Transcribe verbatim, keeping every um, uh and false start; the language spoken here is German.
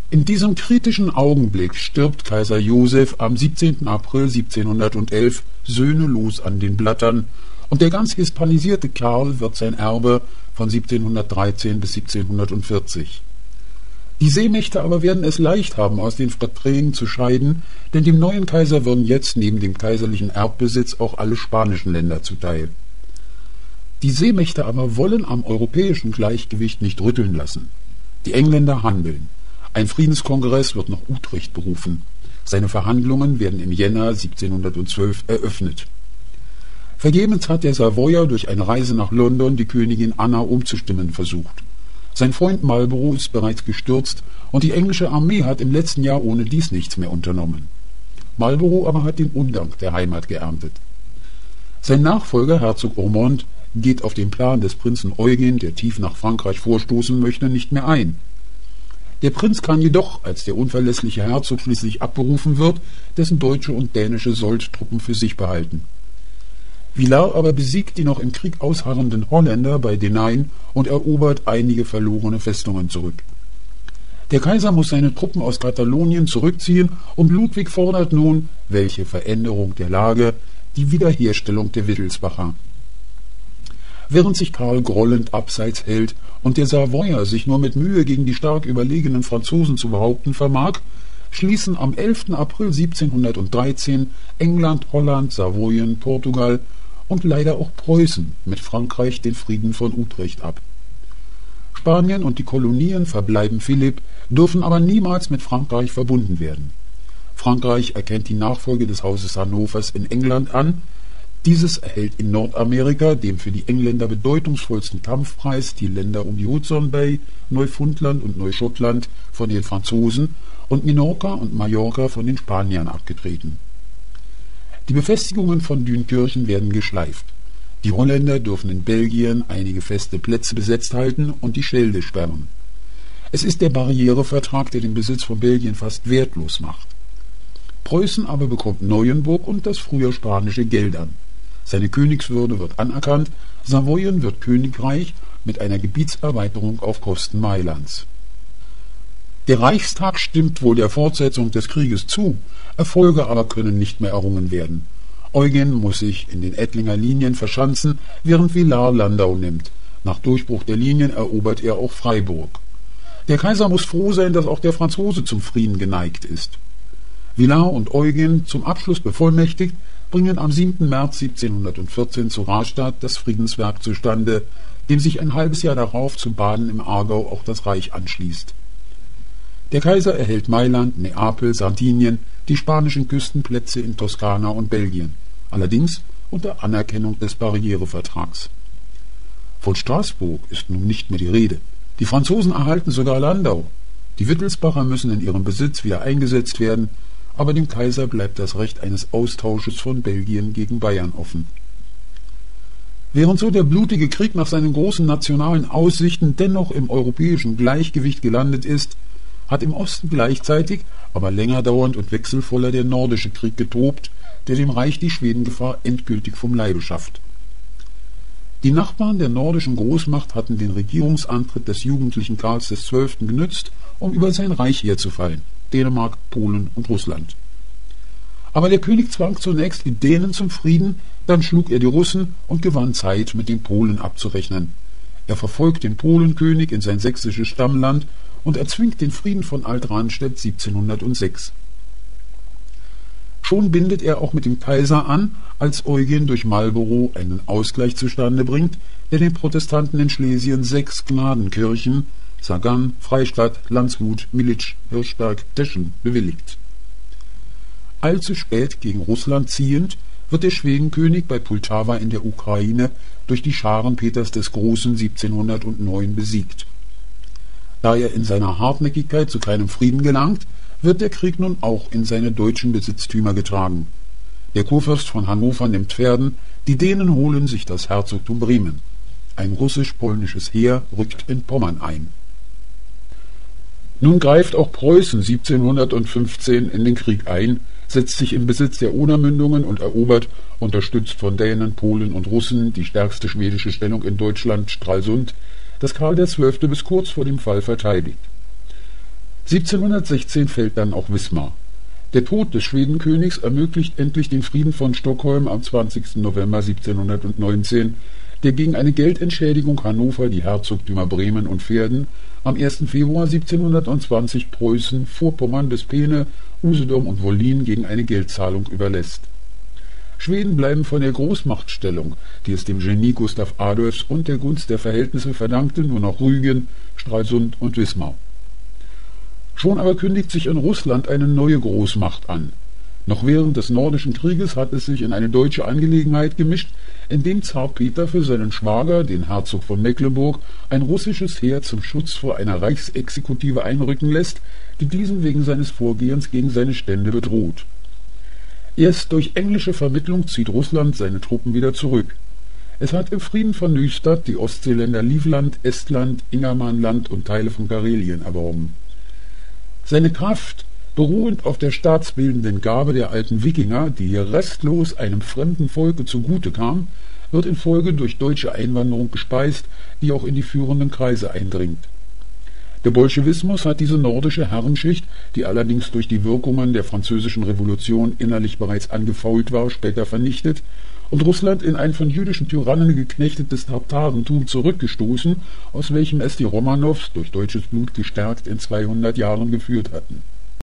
In diesem kritischen Augenblick stirbt Kaiser Joseph am siebzehnten April siebzehnhundertelf söhnelos an den Blattern, und der ganz hispanisierte Karl wird sein Erbe von siebzehnhundertdreizehn bis siebzehnhundertvierzig. Die Seemächte aber werden es leicht haben, aus den Verträgen zu scheiden, denn dem neuen Kaiser würden jetzt neben dem kaiserlichen Erbbesitz auch alle spanischen Länder zuteil. Die Seemächte aber wollen am europäischen Gleichgewicht nicht rütteln lassen. Die Engländer handeln. Ein Friedenskongress wird nach Utrecht berufen. Seine Verhandlungen werden im Jänner siebzehnhundertzwölf eröffnet. Vergebens hat der Savoyer durch eine Reise nach London die Königin Anna umzustimmen versucht. Sein Freund Marlborough ist bereits gestürzt und die englische Armee hat im letzten Jahr ohne dies nichts mehr unternommen. Marlborough aber hat den Undank der Heimat geerntet. Sein Nachfolger, Herzog Ormond, geht auf den Plan des Prinzen Eugen, der tief nach Frankreich vorstoßen möchte, nicht mehr ein. Der Prinz kann jedoch, als der unverlässliche Herzog schließlich abberufen wird, dessen deutsche und dänische Soldtruppen für sich behalten. Villars aber besiegt die noch im Krieg ausharrenden Holländer bei Denain und erobert einige verlorene Festungen zurück. Der Kaiser muss seine Truppen aus Katalonien zurückziehen und Ludwig fordert nun, welche Veränderung der Lage, die Wiederherstellung der Wittelsbacher. Während sich Karl grollend abseits hält und der Savoyer sich nur mit Mühe gegen die stark überlegenen Franzosen zu behaupten vermag, schließen am elften April siebzehnhundertdreizehn England, Holland, Savoyen, Portugal und leider auch Preußen mit Frankreich den Frieden von Utrecht ab. Spanien und die Kolonien verbleiben Philipp, dürfen aber niemals mit Frankreich verbunden werden. Frankreich erkennt die Nachfolge des Hauses Hannovers in England an. Dieses erhält in Nordamerika, dem für die Engländer bedeutungsvollsten Kampfpreis, die Länder um die Hudson Bay, Neufundland und Neuschottland von den Franzosen und Minorca und Mallorca von den Spaniern abgetreten. Die Befestigungen von Dünkirchen werden geschleift. Die Holländer dürfen in Belgien einige feste Plätze besetzt halten und die Schelde sperren. Es ist der Barrierevertrag, der den Besitz von Belgien fast wertlos macht. Preußen aber bekommt Neuenburg und das früher spanische Geldern. Seine Königswürde wird anerkannt, Savoyen wird Königreich mit einer Gebietserweiterung auf Kosten Mailands. Der Reichstag stimmt wohl der Fortsetzung des Krieges zu, Erfolge aber können nicht mehr errungen werden. Eugen muss sich in den Ettlinger Linien verschanzen, während Villars Landau nimmt. Nach Durchbruch der Linien erobert er auch Freiburg. Der Kaiser muss froh sein, dass auch der Franzose zum Frieden geneigt ist. Villars und Eugen, zum Abschluss bevollmächtigt, bringen am siebten März siebzehnhundertvierzehn zu Rastatt das Friedenswerk zustande, dem sich ein halbes Jahr darauf zu Baden im Aargau auch das Reich anschließt. Der Kaiser erhält Mailand, Neapel, Sardinien, die spanischen Küstenplätze in Toskana und Belgien, allerdings unter Anerkennung des Barrierevertrags. Von Straßburg ist nun nicht mehr die Rede. Die Franzosen erhalten sogar Landau. Die Wittelsbacher müssen in ihrem Besitz wieder eingesetzt werden, aber dem Kaiser bleibt das Recht eines Austausches von Belgien gegen Bayern offen. Während so der blutige Krieg nach seinen großen nationalen Aussichten dennoch im europäischen Gleichgewicht gelandet ist, hat im Osten gleichzeitig, aber länger dauernd und wechselvoller der nordische Krieg getobt, der dem Reich die Schwedengefahr endgültig vom Leibe schafft. Die Nachbarn der nordischen Großmacht hatten den Regierungsantritt des jugendlichen Karls des Zwölften genützt, um über sein Reich herzufallen, Dänemark, Polen und Russland. Aber der König zwang zunächst die Dänen zum Frieden, dann schlug er die Russen und gewann Zeit, mit den Polen abzurechnen. Er verfolgt den Polenkönig in sein sächsisches Stammland und erzwingt den Frieden von Alt-Ranstedt siebzehnhundertsechs. Schon bindet er auch mit dem Kaiser an, als Eugen durch Marlborough einen Ausgleich zustande bringt, der den Protestanten in Schlesien sechs Gnadenkirchen, Sagan, Freistadt, Landshut, Militsch, Hirschberg, Teschen bewilligt. Allzu spät gegen Russland ziehend, wird der Schwedenkönig bei Pultawa in der Ukraine durch die Scharen Peters des Großen siebzehnhundertneun besiegt. Da er in seiner Hartnäckigkeit zu keinem Frieden gelangt, wird der Krieg nun auch in seine deutschen Besitztümer getragen. Der Kurfürst von Hannover nimmt Verden, die Dänen holen sich das Herzogtum Bremen. Ein russisch-polnisches Heer rückt in Pommern ein. Nun greift auch Preußen siebzehnhundertfünfzehn in den Krieg ein, setzt sich im Besitz der Odermündungen und erobert, unterstützt von Dänen, Polen und Russen, die stärkste schwedische Stellung in Deutschland, Stralsund, das Karl der Zwölfte bis kurz vor dem Fall verteidigt. siebzehnhundertsechzehn fällt dann auch Wismar. Der Tod des Schwedenkönigs ermöglicht endlich den Frieden von Stockholm am zwanzigsten November siebzehnhundertneunzehn, der gegen eine Geldentschädigung Hannover die Herzogtümer Bremen und Verden am ersten Februar siebzehnhundertzwanzig Preußen, Vorpommern des Peene, Usedom und Wollin gegen eine Geldzahlung überlässt. Schweden bleiben von der Großmachtstellung, die es dem Genie Gustav Adolfs und der Gunst der Verhältnisse verdankte, nur noch Rügen, Stralsund und Wismar. Schon aber kündigt sich in Russland eine neue Großmacht an. Noch während des Nordischen Krieges hat es sich in eine deutsche Angelegenheit gemischt, indem Zar Peter für seinen Schwager, den Herzog von Mecklenburg, ein russisches Heer zum Schutz vor einer Reichsexekutive einrücken lässt, die diesen wegen seines Vorgehens gegen seine Stände bedroht. Erst durch englische Vermittlung zieht Russland seine Truppen wieder zurück. Es hat im Frieden von Nystad die Ostseeländer Livland, Estland, Ingermanland und Teile von Karelien erworben. Seine Kraft, beruhend auf der staatsbildenden Gabe der alten Wikinger, die hier restlos einem fremden Volke zugute kam, wird in Folge durch deutsche Einwanderung gespeist, die auch in die führenden Kreise eindringt. Der Bolschewismus hat diese nordische Herrenschicht, die allerdings durch die Wirkungen der französischen Revolution innerlich bereits angefault war, später vernichtet und Russland in ein von jüdischen Tyrannen geknechtetes Tartarentum zurückgestoßen, aus welchem es die Romanows durch deutsches Blut gestärkt in zweihundert Jahren geführt hatten.